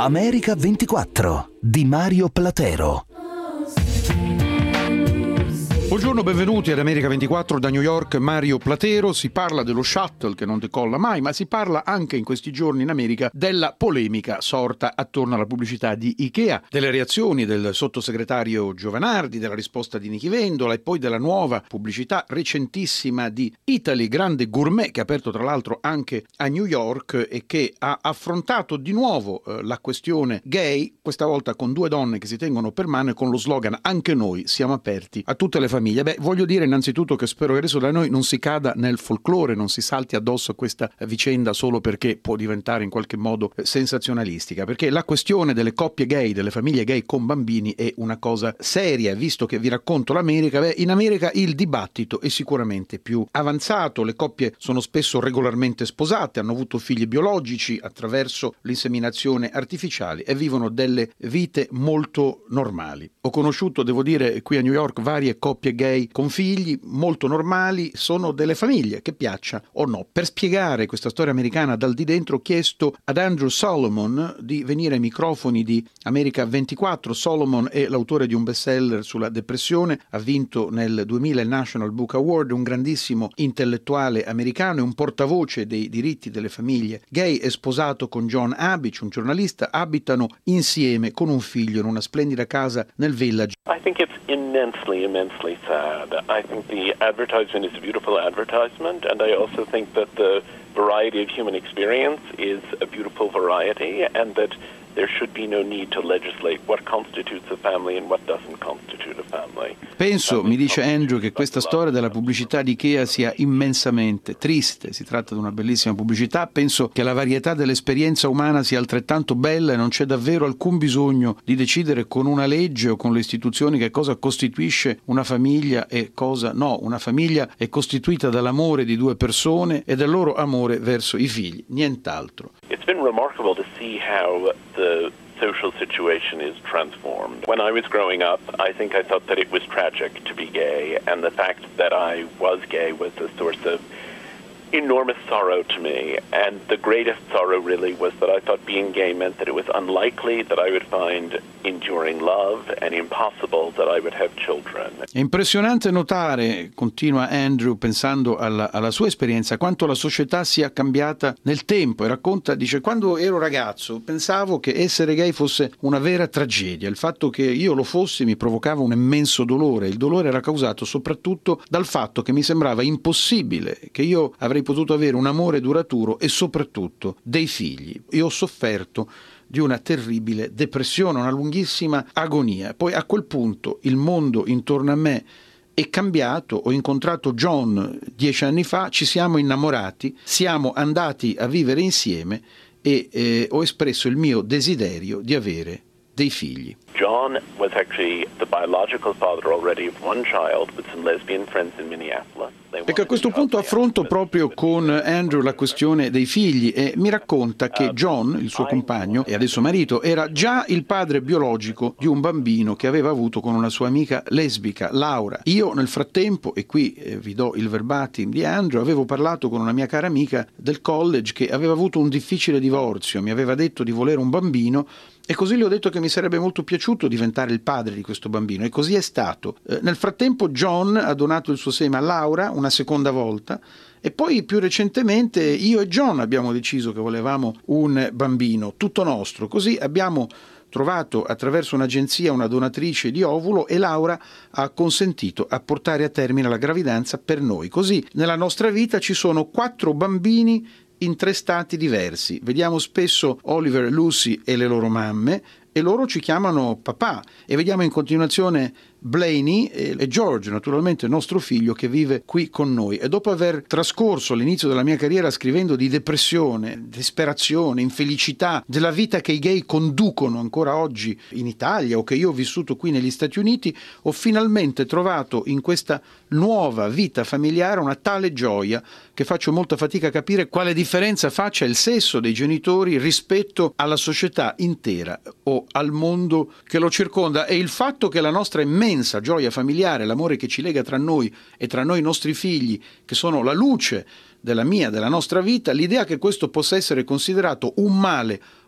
America 24 di Mario Platero. Buongiorno, benvenuti ad America 24 da New York, Mario Platero. Si parla dello shuttle che non decolla mai, ma si parla anche in questi giorni in America della polemica sorta attorno alla pubblicità di Ikea, delle reazioni del sottosegretario Giovanardi, della risposta di Nichi Vendola e poi della nuova pubblicità recentissima di Italy Grande Gourmet, che ha aperto tra l'altro anche a New York e che ha affrontato di nuovo la questione gay, questa volta con due donne che si tengono per mano e con lo slogan "Anche noi siamo aperti a tutte le famiglie". Voglio dire innanzitutto che spero che adesso da noi non si cada nel folklore, non si salti addosso a questa vicenda solo perché può diventare in qualche modo sensazionalistica, perché la questione delle coppie gay, delle famiglie gay con bambini è una cosa seria. Visto che vi racconto l'America, in America il dibattito è sicuramente più avanzato, le coppie sono spesso regolarmente sposate, hanno avuto figli biologici attraverso l'inseminazione artificiale e vivono delle vite molto normali. Ho conosciuto, devo dire, qui a New York varie coppie gay con figli molto normali, sono delle famiglie, che piaccia o no. Per spiegare questa storia americana dal di dentro ho chiesto ad Andrew Solomon di venire ai microfoni di America 24. Solomon è l'autore di un bestseller sulla depressione, ha vinto nel 2000 il National Book Award, un grandissimo intellettuale americano e un portavoce dei diritti delle famiglie gay. È sposato con John Abich, un giornalista, abitano insieme con un figlio in una splendida casa nel Village. I think it's immensely sad. I think the advertisement is a beautiful advertisement, and I also think that the variety of human experience is a beautiful variety, and that there should be no need to legislate what constitutes a family and what doesn't constitute a family. Penso, mi dice Andrew, che questa storia della pubblicità di Ikea sia immensamente triste. Si tratta di una bellissima pubblicità. Penso che la varietà dell'esperienza umana sia altrettanto bella e non c'è davvero alcun bisogno di decidere con una legge o con le istituzioni che cosa costituisce una famiglia e cosa no. Una famiglia è costituita dall'amore di due persone e del loro amore verso i figli, nient'altro. It's been remarkable to see how the social situation is transformed. When I was growing up, I think I thought that it was tragic to be gay, and the fact that I was gay was a source of enormous sorrow to me, and the greatest sorrow really was that I thought being gay meant that it was unlikely that I would find enduring love and impossible that I would have children. È impressionante notare, continua Andrew pensando alla sua esperienza, quanto la società sia cambiata nel tempo, e racconta, dice: quando ero ragazzo pensavo che essere gay fosse una vera tragedia, il fatto che io lo fossi mi provocava un immenso dolore, il dolore era causato soprattutto dal fatto che mi sembrava impossibile che io avrei potuto avere un amore duraturo e soprattutto dei figli. Io ho sofferto di una terribile depressione, una lunghissima agonia. Poi a quel punto il mondo intorno a me è cambiato, ho incontrato John 10 anni fa, ci siamo innamorati, siamo andati a vivere insieme e ho espresso il mio desiderio di avere dei figli. John was actually the biological father already of one child with some lesbian friends in Minneapolis. Ecco, a questo punto affronto proprio con Andrew la questione dei figli e mi racconta che John, il suo compagno e adesso marito, era già il padre biologico di un bambino che aveva avuto con una sua amica lesbica, Laura. Io nel frattempo, e qui vi do il verbatim di Andrew, avevo parlato con una mia cara amica del college che aveva avuto un difficile divorzio, mi aveva detto di volere un bambino e così le ho detto che mi sarebbe molto piaciuto diventare il padre di questo bambino e così è stato. Nel frattempo John ha donato il suo seme a Laura una seconda volta e poi più recentemente io e John abbiamo deciso che volevamo un bambino tutto nostro, così abbiamo trovato attraverso un'agenzia una donatrice di ovulo e Laura ha consentito a portare a termine la gravidanza per noi. Così nella nostra vita ci sono 4 bambini in 3 stati diversi. Vediamo spesso Oliver, Lucy e le loro mamme e loro ci chiamano papà e vediamo in continuazione Blaney e George, naturalmente il nostro figlio che vive qui con noi. E dopo aver trascorso l'inizio della mia carriera scrivendo di depressione, disperazione, infelicità, della vita che i gay conducono ancora oggi in Italia o che io ho vissuto qui negli Stati Uniti, ho finalmente trovato in questa nuova vita familiare una tale gioia che faccio molta fatica a capire quale differenza faccia il sesso dei genitori rispetto alla società intera o al mondo che lo circonda, e il fatto che la nostra immensa gioia familiare, l'amore che ci lega tra noi e tra noi i nostri figli, che sono la luce della nostra vita, l'idea che questo possa essere considerato un male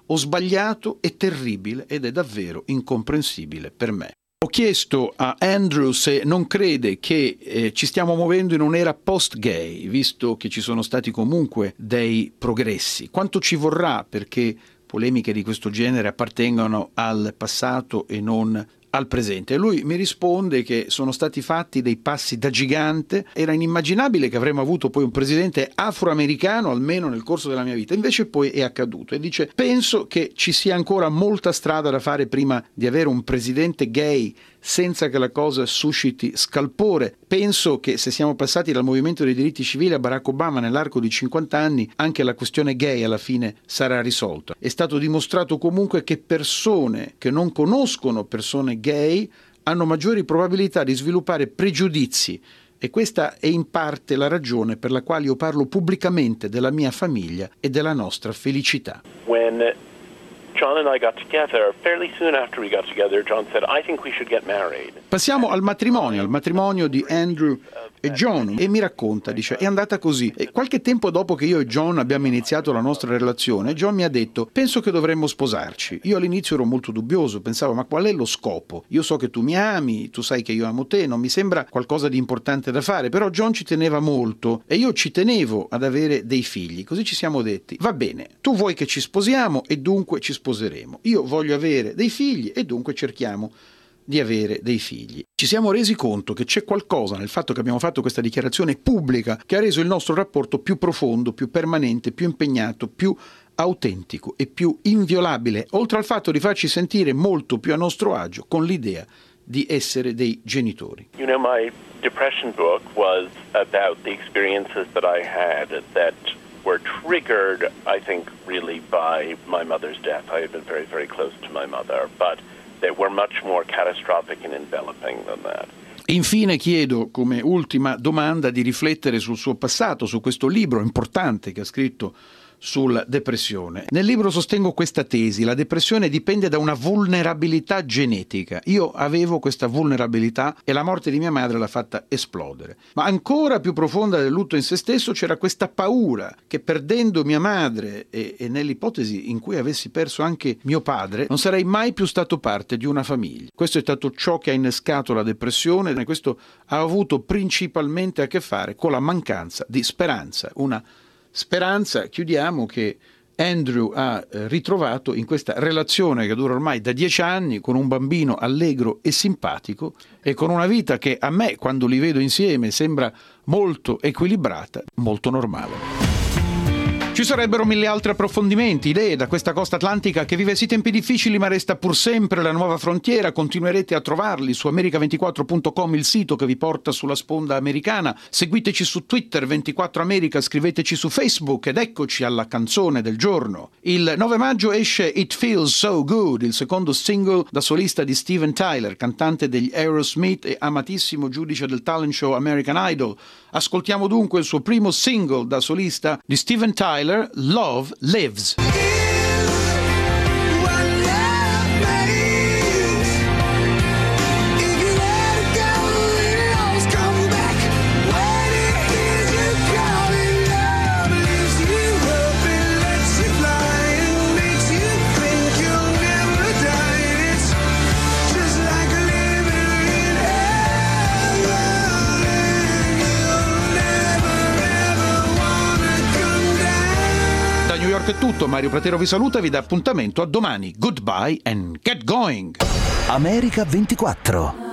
ho sbagliato, è terribile ed è davvero incomprensibile per me. Ho chiesto a Andrew se non crede che ci stiamo muovendo in un'era post-gay, visto che ci sono stati comunque dei progressi. Quanto ci vorrà perché polemiche di questo genere appartengano al passato e non al presente? E lui mi risponde che sono stati fatti dei passi da gigante, era inimmaginabile che avremmo avuto poi un presidente afroamericano almeno nel corso della mia vita, invece poi è accaduto, e dice: penso che ci sia ancora molta strada da fare prima di avere un presidente gay senza che la cosa susciti scalpore. Penso che se siamo passati dal movimento dei diritti civili a Barack Obama nell'arco di 50 anni, anche la questione gay alla fine sarà risolta. È stato dimostrato comunque che persone che non conoscono persone gay hanno maggiori probabilità di sviluppare pregiudizi, e questa è in parte la ragione per la quale io parlo pubblicamente della mia famiglia e della nostra felicità. When John and I got together, fairly soon after we got together, John said, I think we should get married. Passiamo al matrimonio di Andrew e John, e mi racconta, dice, è andata così. E qualche tempo dopo che io e John abbiamo iniziato la nostra relazione, John mi ha detto: penso che dovremmo sposarci. Io all'inizio ero molto dubbioso, pensavo: ma qual è lo scopo? Io so che tu mi ami, tu sai che io amo te, non mi sembra qualcosa di importante da fare. Però John ci teneva molto e io ci tenevo ad avere dei figli, così ci siamo detti: va bene, tu vuoi che ci sposiamo e dunque ci sposeremo. Io voglio avere dei figli e dunque cerchiamo di avere dei figli. Ci siamo resi conto che c'è qualcosa nel fatto che abbiamo fatto questa dichiarazione pubblica che ha reso il nostro rapporto più profondo, più permanente, più impegnato, più autentico e più inviolabile, oltre al fatto di farci sentire molto più a nostro agio con l'idea di essere dei genitori. You know, my depression book was about the experiences that I had that were triggered, I think, really by my mother's death. I had been very, very close to my mother, but they were much more catastrophic and enveloping than that. Infine chiedo, come ultima domanda, di riflettere sul suo passato, su questo libro importante che ha scritto sulla depressione. Nel libro sostengo questa tesi: la depressione dipende da una vulnerabilità genetica. Io avevo questa vulnerabilità e la morte di mia madre l'ha fatta esplodere. Ma ancora più profonda del lutto in se stesso c'era questa paura che, perdendo mia madre e nell'ipotesi in cui avessi perso anche mio padre, non sarei mai più stato parte di una famiglia. Questo è stato ciò che ha innescato la depressione, e questo ha avuto principalmente a che fare con la mancanza di speranza, una speranza, chiudiamo, che Andrew ha ritrovato in questa relazione che dura ormai da 10 anni con un bambino allegro e simpatico e con una vita che a me, quando li vedo insieme, sembra molto equilibrata, molto normale. Ci sarebbero mille altri approfondimenti, idee da questa costa atlantica che vive sì tempi difficili ma resta pur sempre la nuova frontiera. Continuerete a trovarli su america24.com, il sito che vi porta sulla sponda americana. Seguiteci su Twitter 24 America, scriveteci su Facebook ed eccoci alla canzone del giorno. Il 9 maggio esce It Feels So Good, il secondo single da solista di Steven Tyler, cantante degli Aerosmith e amatissimo giudice del talent show American Idol. Ascoltiamo dunque il suo primo single da solista di Steven Tyler, Love Lives. New York è tutto, Mario Platero vi saluta e vi dà appuntamento a domani. Goodbye and get going! America 24.